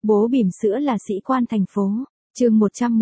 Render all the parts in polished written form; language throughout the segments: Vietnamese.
Bố bỉm sữa là sĩ quan thành phố. Chương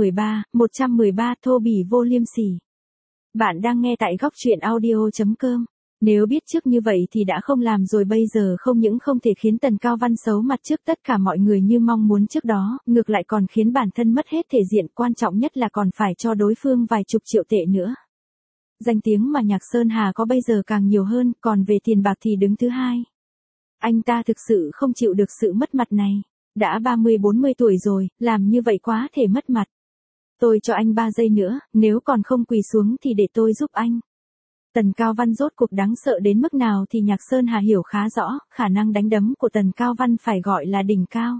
113 thô bỉ vô liêm sỉ. Bạn đang nghe tại góc truyện audio.com. Nếu biết trước như vậy thì đã không làm rồi, bây giờ không những không thể khiến Tần Cao Văn xấu mặt trước tất cả mọi người như mong muốn trước đó, ngược lại còn khiến bản thân mất hết thể diện, quan trọng nhất là còn phải cho đối phương vài chục triệu tệ nữa. Danh tiếng mà Nhạc Sơn Hà có bây giờ càng nhiều hơn, còn về tiền bạc thì đứng thứ hai. Anh ta thực sự không chịu được sự mất mặt này. Đã 30-40 tuổi rồi, làm như vậy quá thể mất mặt. Tôi cho anh 3 giây nữa, nếu còn không quỳ xuống thì để tôi giúp anh. Tần Cao Văn rốt cuộc đáng sợ đến mức nào thì Nhạc Sơn Hà hiểu khá rõ, khả năng đánh đấm của Tần Cao Văn phải gọi là đỉnh cao.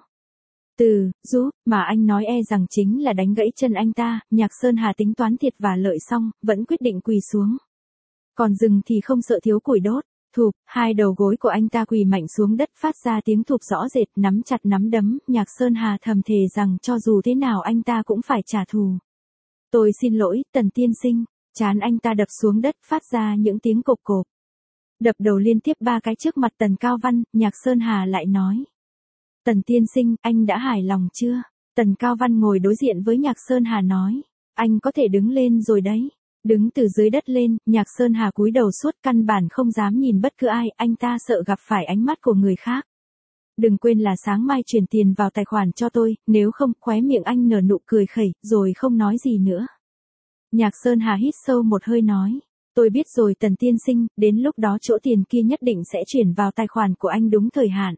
Giúp, mà anh nói e rằng chính là đánh gãy chân anh ta. Nhạc Sơn Hà tính toán thiệt và lợi xong, vẫn quyết định quỳ xuống. Còn rừng thì không sợ thiếu củi đốt. Thụp, hai đầu gối của anh ta quỳ mạnh xuống đất, phát ra tiếng thụp rõ rệt, nắm chặt nắm đấm. Nhạc Sơn Hà thầm thề rằng cho dù thế nào anh ta cũng phải trả thù. Tôi xin lỗi, Tần tiên sinh. Trán anh ta đập xuống đất, phát ra những tiếng cộp cộp. Đập đầu liên tiếp 3 cái trước mặt Tần Cao Văn, Nhạc Sơn Hà lại nói. Tần tiên sinh, anh đã hài lòng chưa? Tần Cao Văn ngồi đối diện với Nhạc Sơn Hà nói. Anh có thể đứng lên rồi đấy. Đứng từ dưới đất lên, Nhạc Sơn Hà cúi đầu suốt, căn bản không dám nhìn bất cứ ai, anh ta sợ gặp phải ánh mắt của người khác. Đừng quên là sáng mai chuyển tiền vào tài khoản cho tôi, nếu không. Khóe miệng anh nở nụ cười khẩy, rồi không nói gì nữa. Nhạc Sơn Hà hít sâu một hơi nói. Tôi biết rồi Tần tiên sinh, đến lúc đó chỗ tiền kia nhất định sẽ chuyển vào tài khoản của anh đúng thời hạn.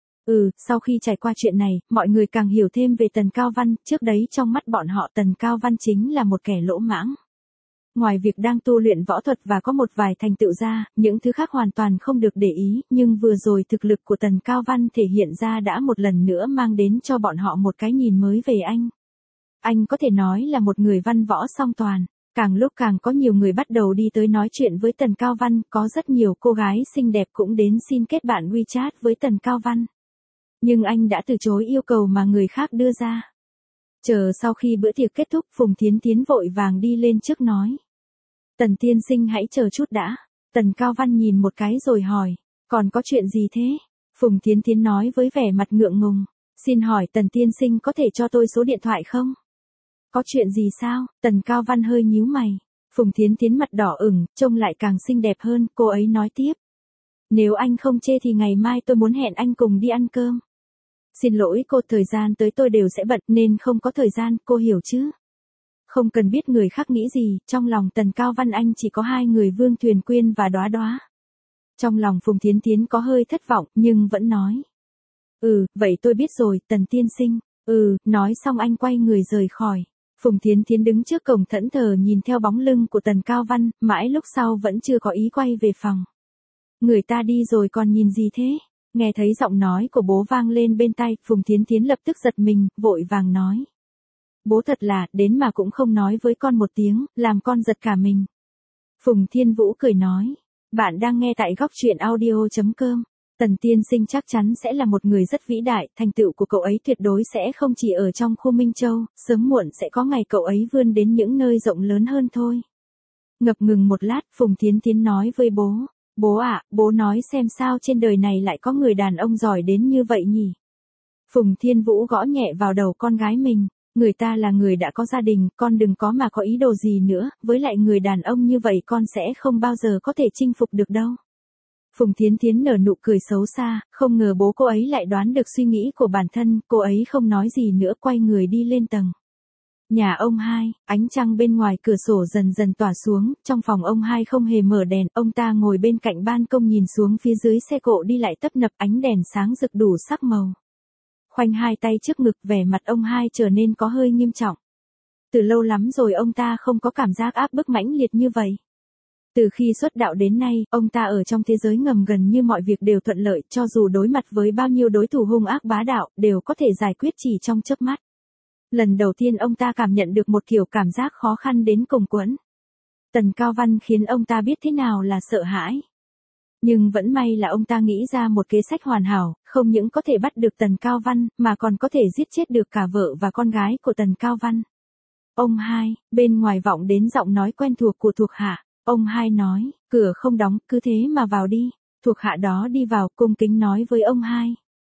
Sau khi trải qua chuyện này, mọi người càng hiểu thêm về Tần Cao Văn, trước đấy trong mắt bọn họ Tần Cao Văn chính là một kẻ lỗ mãng. Ngoài việc đang tu luyện võ thuật và có một vài thành tựu ra, những thứ khác hoàn toàn không được để ý, nhưng vừa rồi thực lực của Tần Cao Văn thể hiện ra đã một lần nữa mang đến cho bọn họ một cái nhìn mới về anh. Anh có thể nói là một người văn võ song toàn. Càng lúc càng có nhiều người bắt đầu đi tới nói chuyện với Tần Cao Văn, có rất nhiều cô gái xinh đẹp cũng đến xin kết bạn WeChat với Tần Cao Văn. Nhưng anh đã từ chối yêu cầu mà người khác đưa ra. Chờ sau khi bữa tiệc kết thúc, Phùng Thiến Thiến vội vàng đi lên trước nói. Tần tiên sinh hãy chờ chút đã. Tần Cao Văn nhìn một cái rồi hỏi. Còn có chuyện gì thế? Phùng Thiến Thiến nói với vẻ mặt ngượng ngùng. Xin hỏi Tần tiên sinh có thể cho tôi số điện thoại không? Có chuyện gì sao? Tần Cao Văn hơi nhíu mày. Phùng Thiến Thiến mặt đỏ ửng, trông lại càng xinh đẹp hơn, cô ấy nói tiếp. Nếu anh không chê thì ngày mai tôi muốn hẹn anh cùng đi ăn cơm. Xin lỗi cô, thời gian tới tôi đều sẽ bận nên không có thời gian, cô hiểu chứ? Không cần biết người khác nghĩ gì, trong lòng Tần Cao Văn anh chỉ có 2 người, Vương Thuyền Quyên và Đóa Đóa. Trong lòng Phùng Thiến Thiến có hơi thất vọng, nhưng vẫn nói. Vậy tôi biết rồi, Tần tiên sinh. Nói xong anh quay người rời khỏi. Phùng Thiến Thiến đứng trước cổng thẫn thờ nhìn theo bóng lưng của Tần Cao Văn, mãi lúc sau vẫn chưa có ý quay về phòng. Người ta đi rồi còn nhìn gì thế? Nghe thấy giọng nói của bố vang lên bên tai, Phùng Thiến Thiến lập tức giật mình, vội vàng nói. Bố thật là, đến mà cũng không nói với con một tiếng, làm con giật cả mình. Phùng Thiên Vũ cười nói. Bạn đang nghe tại góc truyện audio.com. Tần tiên sinh chắc chắn sẽ là một người rất vĩ đại, thành tựu của cậu ấy tuyệt đối sẽ không chỉ ở trong khu Minh Châu, sớm muộn sẽ có ngày cậu ấy vươn đến những nơi rộng lớn hơn thôi. Ngập ngừng một lát, Phùng Thiến Thiến nói với bố. Bố ạ, bố nói xem sao trên đời này lại có người đàn ông giỏi đến như vậy nhỉ? Phùng Thiên Vũ gõ nhẹ vào đầu con gái mình. Người ta là người đã có gia đình, con đừng có mà có ý đồ gì nữa, với lại người đàn ông như vậy con sẽ không bao giờ có thể chinh phục được đâu. Phùng Thiến Thiến nở nụ cười xấu xa, không ngờ bố cô ấy lại đoán được suy nghĩ của bản thân, cô ấy không nói gì nữa, quay người đi lên tầng. Nhà ông Hai, ánh trăng bên ngoài cửa sổ dần dần tỏa xuống, trong phòng ông Hai không hề mở đèn, ông ta ngồi bên cạnh ban công nhìn xuống phía dưới xe cộ đi lại tấp nập, ánh đèn sáng rực đủ sắc màu. Khoanh hai tay trước ngực, vẻ mặt ông Hai trở nên có hơi nghiêm trọng. Từ lâu lắm rồi ông ta không có cảm giác áp bức mãnh liệt như vậy. Từ khi xuất đạo đến nay, ông ta ở trong thế giới ngầm gần như mọi việc đều thuận lợi, cho dù đối mặt với bao nhiêu đối thủ hung ác bá đạo, đều có thể giải quyết chỉ trong chớp mắt. Lần đầu tiên ông ta cảm nhận được một kiểu cảm giác khó khăn đến cùng quẫn. Tần Cao Văn khiến ông ta biết thế nào là sợ hãi. Nhưng vẫn may là ông ta nghĩ ra một kế sách hoàn hảo, không những có thể bắt được Tần Cao Văn, mà còn có thể giết chết được cả vợ và con gái của Tần Cao Văn. Ông Hai, bên ngoài vọng đến giọng nói quen thuộc của thuộc hạ. Ông Hai nói, cửa không đóng, cứ thế mà vào đi. Thuộc hạ đó đi vào, cung kính nói với ông Hai.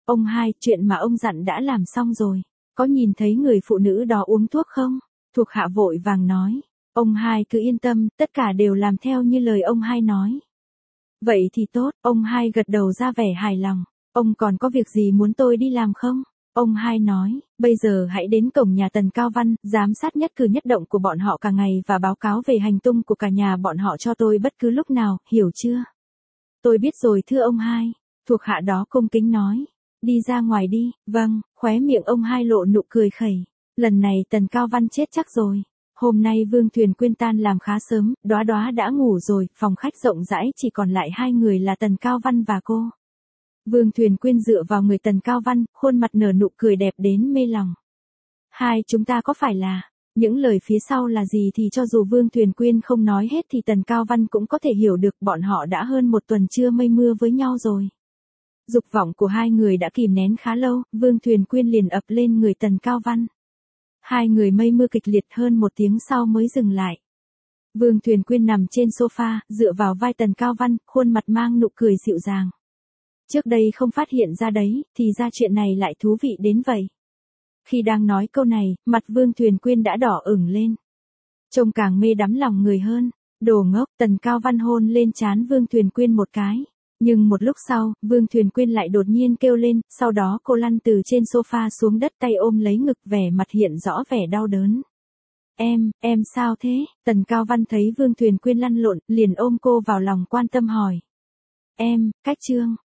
Ông hai, chuyện mà ông dặn đã làm xong rồi. Có nhìn thấy người phụ nữ đó uống thuốc không? Thuộc hạ vội vàng nói. Ông hai cứ yên tâm, tất cả đều làm theo như lời ông hai nói. Vậy thì tốt, ông hai gật đầu ra vẻ hài lòng. Ông còn có việc gì muốn tôi đi làm không? Ông hai nói, bây giờ hãy đến cổng nhà Tần Cao Văn, giám sát nhất cử nhất động của bọn họ cả ngày và báo cáo về hành tung của cả nhà bọn họ cho tôi bất cứ lúc nào, hiểu chưa? Tôi biết rồi thưa ông hai. Thuộc hạ đó cung kính nói. Đi ra ngoài đi, vâng, khóe miệng ông hai lộ nụ cười khẩy. Lần này Tần Cao Văn chết chắc rồi. Hôm nay Vương Thuyền Quyên tan làm khá sớm, Đóa Đóa đã ngủ rồi, phòng khách rộng rãi chỉ còn lại hai người là Tần Cao Văn và cô. Vương Thuyền Quyên dựa vào người Tần Cao Văn, khuôn mặt nở nụ cười đẹp đến mê lòng. Hai chúng ta có phải là, những lời phía sau là gì thì cho dù Vương Thuyền Quyên không nói hết thì Tần Cao Văn cũng có thể hiểu được, bọn họ đã hơn một tuần chưa mây mưa với nhau rồi. Dục vọng của hai người đã kìm nén khá lâu, Vương Thuyền Quyên liền ập lên người Tần Cao Văn. Hai người mây mưa kịch liệt hơn một tiếng sau mới dừng lại. Vương Thuyền Quyên nằm trên sofa, dựa vào vai Tần Cao Văn, khuôn mặt mang nụ cười dịu dàng. Trước đây không phát hiện ra đấy, thì ra chuyện này lại thú vị đến vậy. Khi đang nói câu này, mặt Vương Thuyền Quyên đã đỏ ửng lên. Trông càng mê đắm lòng người hơn. Đồ ngốc, Tần Cao Văn hôn lên trán Vương Thuyền Quyên một cái. Nhưng một lúc sau, Vương Thuyền Quyên lại đột nhiên kêu lên, sau đó cô lăn từ trên sofa xuống đất, tay ôm lấy ngực, vẻ mặt hiện rõ vẻ đau đớn. Em sao thế? Tần Cao Văn thấy Vương Thuyền Quyên lăn lộn, liền ôm cô vào lòng quan tâm hỏi. Cách Trương,